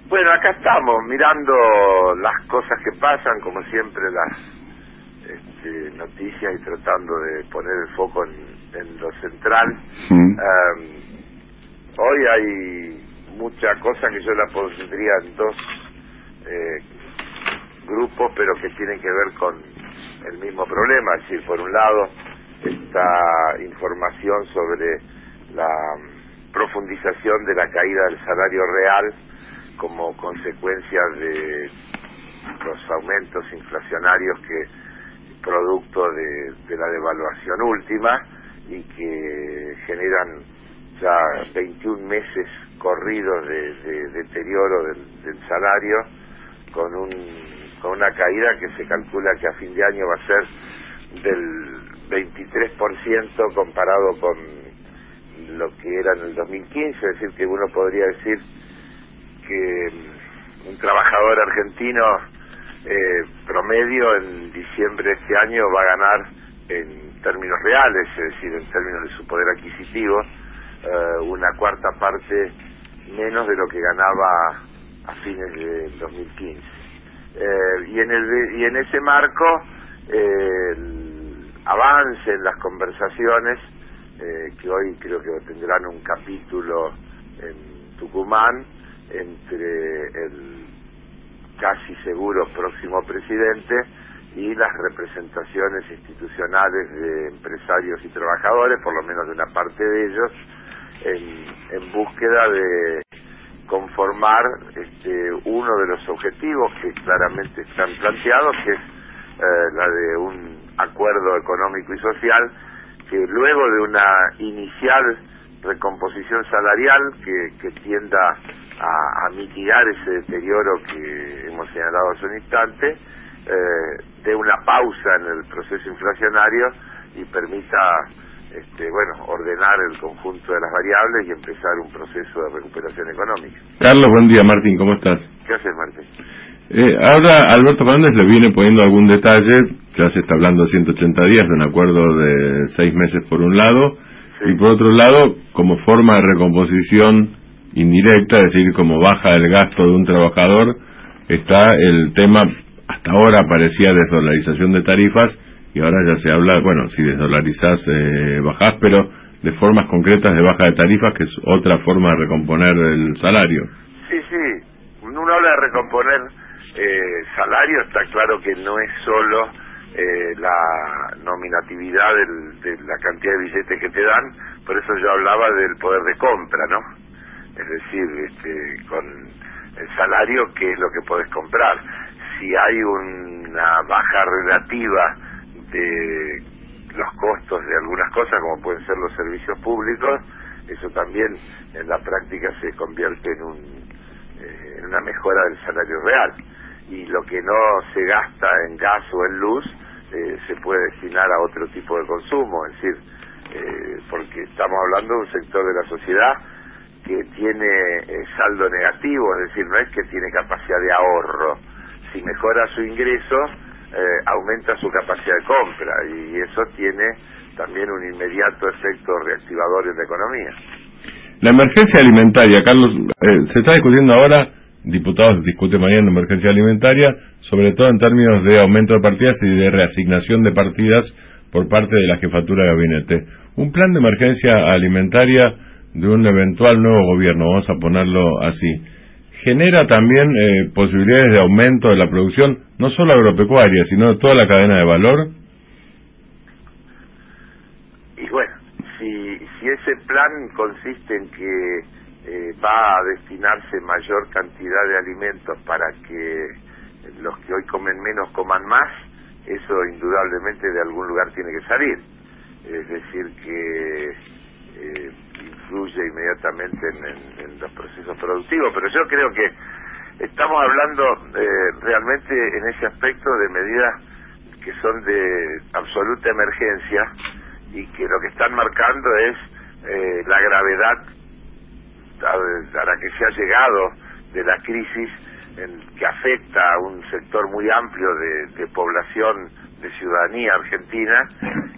Bueno, acá estamos mirando las cosas que pasan, como siempre las noticias, y tratando de poner el foco en lo central. Hoy hay mucha cosa que yo la pondría en dos grupos, pero que tienen que ver con el mismo problema. Es decir, por un lado, esta información sobre la profundización de la caída del salario real como consecuencia de los aumentos inflacionarios producto de la devaluación última, y que generan ya 21 meses corridos de deterioro del salario, con una caída que se calcula que a fin de año va a ser del 23% comparado con lo que era en el 2015. Es decir, que uno podría decir que un trabajador argentino promedio en diciembre de este año va a ganar, en términos reales, es decir, en términos de su poder adquisitivo, una cuarta parte menos de lo que ganaba a fines del 2015. Y en ese marco, el avance en las conversaciones, que hoy creo que tendrán un capítulo en Tucumán, entre el casi seguro próximo presidente y las representaciones institucionales de empresarios y trabajadores, por lo menos de una parte de ellos, en búsqueda de conformar uno de los objetivos que claramente están planteados, que es la de un acuerdo económico y social que, luego de una inicial recomposición salarial que tienda a mitigar ese deterioro que hemos señalado hace un instante, dé una pausa en el proceso inflacionario y permita ordenar el conjunto de las variables y empezar un proceso de recuperación económica. Carlos, buen día. Martín, ¿cómo estás? ¿Qué haces, Martín? Ahora Alberto Fernández le viene poniendo algún detalle. Ya se está hablando de 180 días, de un acuerdo de 6 meses por un lado, sí, y por otro lado, como forma de recomposición indirecta, es decir, como baja el gasto de un trabajador, está el tema. Hasta ahora parecía desdolarización de tarifas, y ahora ya se habla, bueno, si desdolarizás, bajás, pero de formas concretas de baja de tarifas, que es otra forma de recomponer el salario. Sí, uno habla de recomponer salario, está claro que no es solo la nominatividad de la cantidad de billetes que te dan. Por eso yo hablaba del poder de compra, ¿no? Es decir, con el salario, ¿qué es lo que podés comprar? Si hay una baja relativa de los costos de algunas cosas, como pueden ser los servicios públicos, eso también en la práctica se convierte en una mejora del salario real. Y lo que no se gasta en gas o en luz se puede destinar a otro tipo de consumo. Es decir, porque estamos hablando de un sector de la sociedad que tiene saldo negativo, es decir, no es que tiene capacidad de ahorro. Si mejora su ingreso, aumenta su capacidad de compra, y eso tiene también un inmediato efecto reactivador en la economía. La emergencia alimentaria, Carlos, se está discutiendo ahora. Diputados discuten mañana la emergencia alimentaria, sobre todo en términos de aumento de partidas y de reasignación de partidas por parte de la jefatura de gabinete. Un plan de emergencia alimentaria de un eventual nuevo gobierno, vamos a ponerlo así, genera también posibilidades de aumento de la producción, no solo agropecuaria, sino de toda la cadena de valor. Y bueno, si ese plan consiste en que va a destinarse mayor cantidad de alimentos para que los que hoy comen menos coman más, eso indudablemente de algún lugar tiene que salir. Es decir, que influye inmediatamente en los procesos productivos. Pero yo creo que estamos hablando realmente en ese aspecto de medidas que son de absoluta emergencia, y que lo que están marcando es la gravedad a la que se ha llegado de la crisis, que afecta a un sector muy amplio de población, de ciudadanía argentina,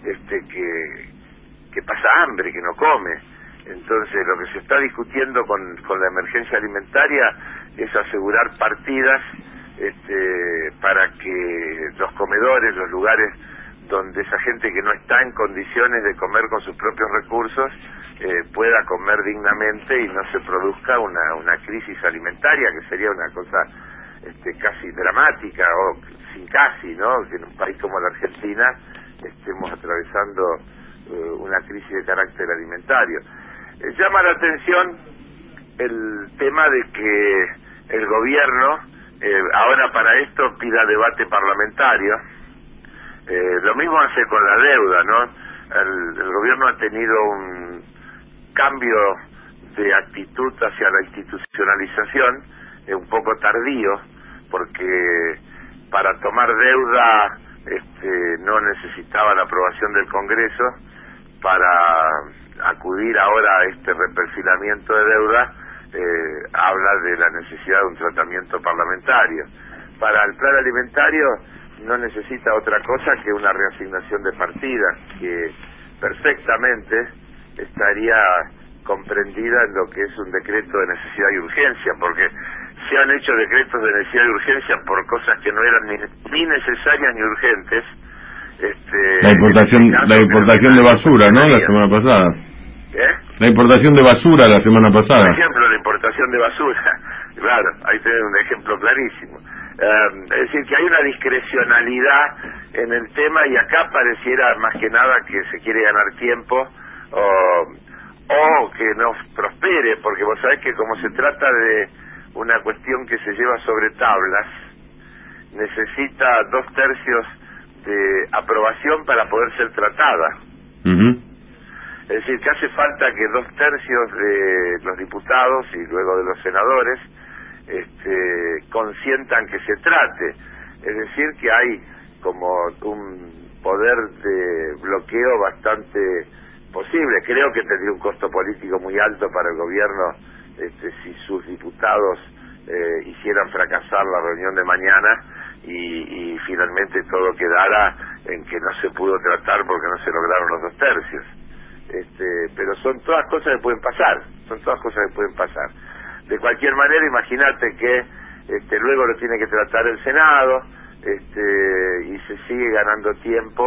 que pasa hambre, que no come. Entonces, lo que se está discutiendo con la emergencia alimentaria es asegurar partidas para que los comedores, los lugares donde esa gente que no está en condiciones de comer con sus propios recursos pueda comer dignamente y no se produzca una crisis alimentaria, que sería una cosa casi dramática, o sin casi, ¿no? Que en un país como la Argentina estemos atravesando una crisis de carácter alimentario. Llama la atención el tema de que el gobierno ahora para esto pida debate parlamentario. Lo mismo hace con la deuda, ¿no? El gobierno ha tenido un cambio de actitud hacia la institucionalización, un poco tardío, porque para tomar deuda no necesitaba la aprobación del Congreso. Para acudir ahora a este reperfilamiento de deuda, habla de la necesidad de un tratamiento parlamentario. Para el plan alimentario no necesita otra cosa que una reasignación de partidas, que perfectamente estaría comprendida en lo que es un decreto de necesidad y urgencia, porque se han hecho decretos de necesidad y urgencia por cosas que no eran ni necesarias ni urgentes. La importación de basura, ¿no? La semana pasada. La importación de basura la semana pasada. Por ejemplo, la importación de basura. Claro, ahí tenés un ejemplo clarísimo. Es decir, que hay una discrecionalidad en el tema, y acá pareciera más que nada que se quiere ganar tiempo o que no prospere, porque vos sabés que como se trata de una cuestión que se lleva sobre tablas, necesita 2/3 de aprobación para poder ser tratada. Es decir, que hace falta que 2/3 de los diputados y luego de los senadores consientan que se trate. Es decir, que hay como un poder de bloqueo bastante posible. Creo que tendría un costo político muy alto para el gobierno si sus diputados hicieran fracasar la reunión de mañana y finalmente todo quedara en que no se pudo tratar porque no se lograron los 2/3. Pero son todas cosas que pueden pasar, De cualquier manera, imagínate que luego lo tiene que tratar el Senado, y se sigue ganando tiempo,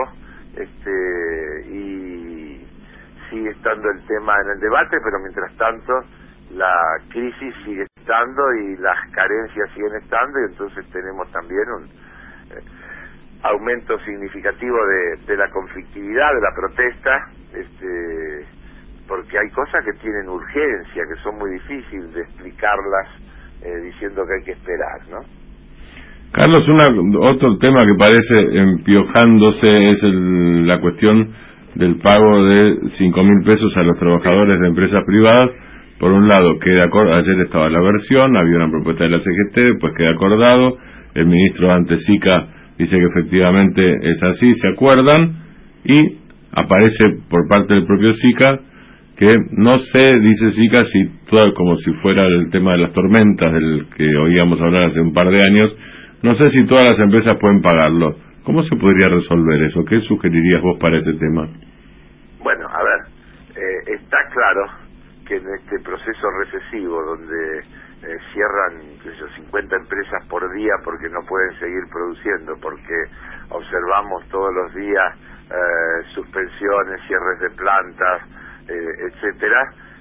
y sigue estando el tema en el debate, pero mientras tanto la crisis sigue estando y las carencias siguen estando, y entonces tenemos también un aumento significativo de la conflictividad, de la protesta, porque hay cosas que tienen urgencia, que son muy difíciles de explicarlas diciendo que hay que esperar, ¿no? Carlos, otro tema que parece empiojándose es la cuestión del pago de 5.000 pesos a los trabajadores de empresas privadas. Por un lado, ayer estaba la versión, había una propuesta de la CGT, después queda acordado, el ministro ante SICA dice que efectivamente es así, se acuerdan, y aparece por parte del propio SICA que no sé, dice SICA, como si fuera el tema de las tormentas del que oíamos hablar hace un par de años, no sé si todas las empresas pueden pagarlo. ¿Cómo se podría resolver eso? ¿Qué sugerirías vos para ese tema? Bueno, a ver, está claro que en este proceso recesivo donde cierran 50 empresas por día porque no pueden seguir produciendo, porque observamos todos los días suspensiones, cierres de plantas, etcétera,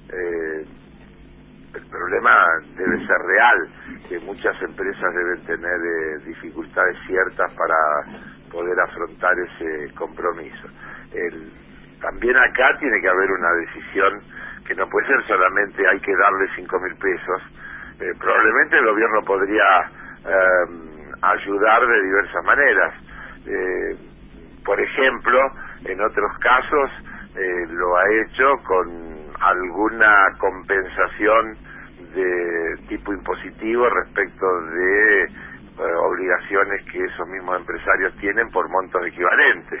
el problema debe ser real, que muchas empresas deben tener dificultades ciertas para poder afrontar ese compromiso. También acá tiene que haber una decisión que no puede ser solamente hay que darle 5.000 pesos. Probablemente el gobierno podría ayudar de diversas maneras. Por ejemplo, en otros casos lo ha hecho con alguna compensación de tipo impositivo respecto de obligaciones que esos mismos empresarios tienen por montos equivalentes.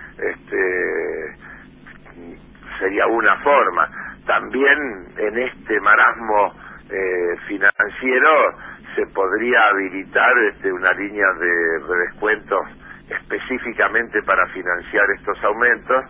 Sería una forma. También en este marasmo financiero se podría habilitar una línea de descuentos específicamente para financiar estos aumentos,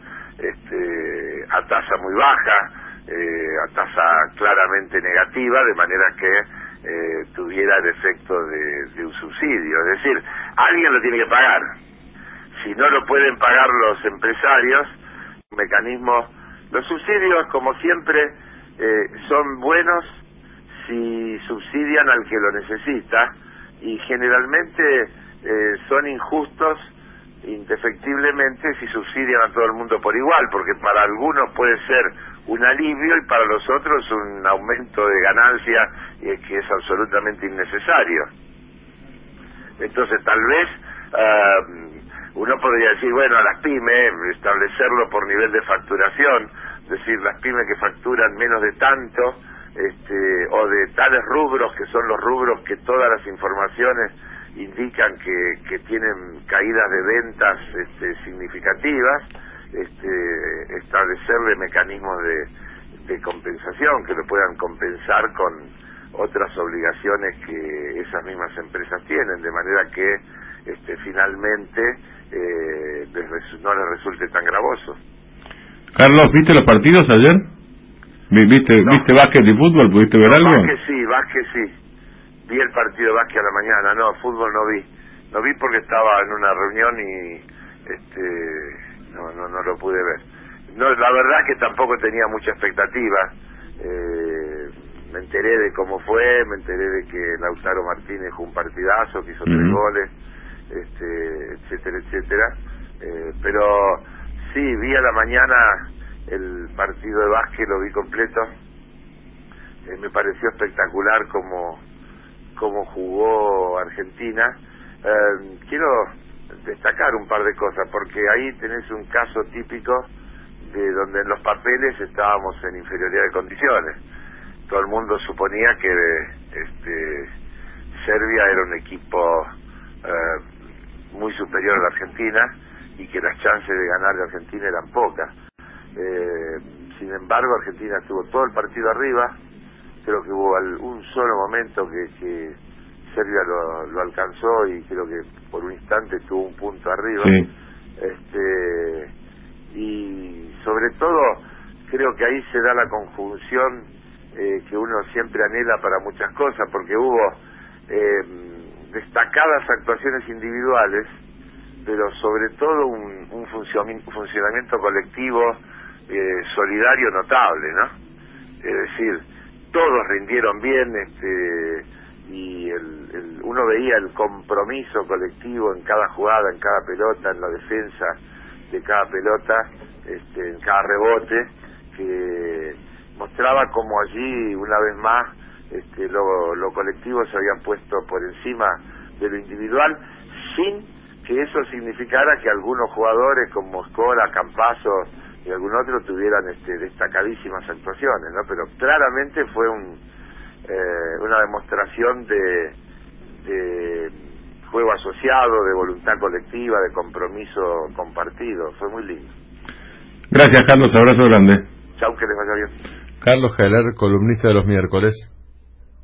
a tasa muy baja, a tasa claramente negativa, de manera que tuviera el efecto de un subsidio. Es decir, alguien lo tiene que pagar. Si no lo pueden pagar los empresarios, los subsidios, como siempre, son buenos si subsidian al que lo necesita, y generalmente son injustos indefectiblemente si subsidian a todo el mundo por igual, porque para algunos puede ser un alivio y para los otros un aumento de ganancia que es absolutamente innecesario. Entonces tal vez uno podría decir, bueno, a las pymes establecerlo por nivel de facturación, decir las pymes que facturan menos de tanto, o de tales rubros, que son los rubros que todas las informaciones indican que tienen caídas de ventas significativas, establecerle mecanismos de compensación que lo puedan compensar con otras obligaciones que esas mismas empresas tienen, de manera que finalmente no les resulte tan gravoso. Carlos, ¿viste los partidos ayer? ¿Viste básquet y fútbol? ¿Pudiste ver algo? Básquet sí. Vi el partido de básquet a la mañana. No, fútbol no vi. No vi porque estaba en una reunión y no lo pude ver. No, la verdad que tampoco tenía mucha expectativa. Me enteré de cómo fue, me enteré de que Lautaro Martínez jugó un partidazo, que hizo 3 goles, etcétera, etcétera. Pero sí, vi a la mañana el partido de básquet, lo vi completo. Me pareció espectacular como jugó Argentina. Quiero destacar un par de cosas, porque ahí tenés un caso típico de donde en los papeles estábamos en inferioridad de condiciones. Todo el mundo suponía que Serbia era un equipo muy superior a la Argentina y que las chances de ganar de Argentina eran pocas. Sin embargo, Argentina estuvo todo el partido arriba. Creo que hubo un solo momento que Serbia lo alcanzó, y creo que por un instante estuvo un punto arriba. Sí. Y sobre todo creo que ahí se da la conjunción que uno siempre anhela para muchas cosas, porque hubo destacadas actuaciones individuales, pero sobre todo un funcionamiento colectivo solidario notable, ¿no? Es decir, todos rindieron bien, y uno veía el compromiso colectivo en cada jugada, en cada pelota, en la defensa de cada pelota, en cada rebote, que mostraba como allí una vez más lo colectivo se había puesto por encima de lo individual, sin que eso significara que algunos jugadores como Scola, Campazzo y algún otro tuvieran destacadísimas actuaciones, ¿no? Pero claramente fue una demostración de juego asociado, de voluntad colectiva, de compromiso compartido. Fue muy lindo. Gracias, Carlos. Abrazo grande. Chau, que les vaya bien. Carlos Heller, columnista de los miércoles.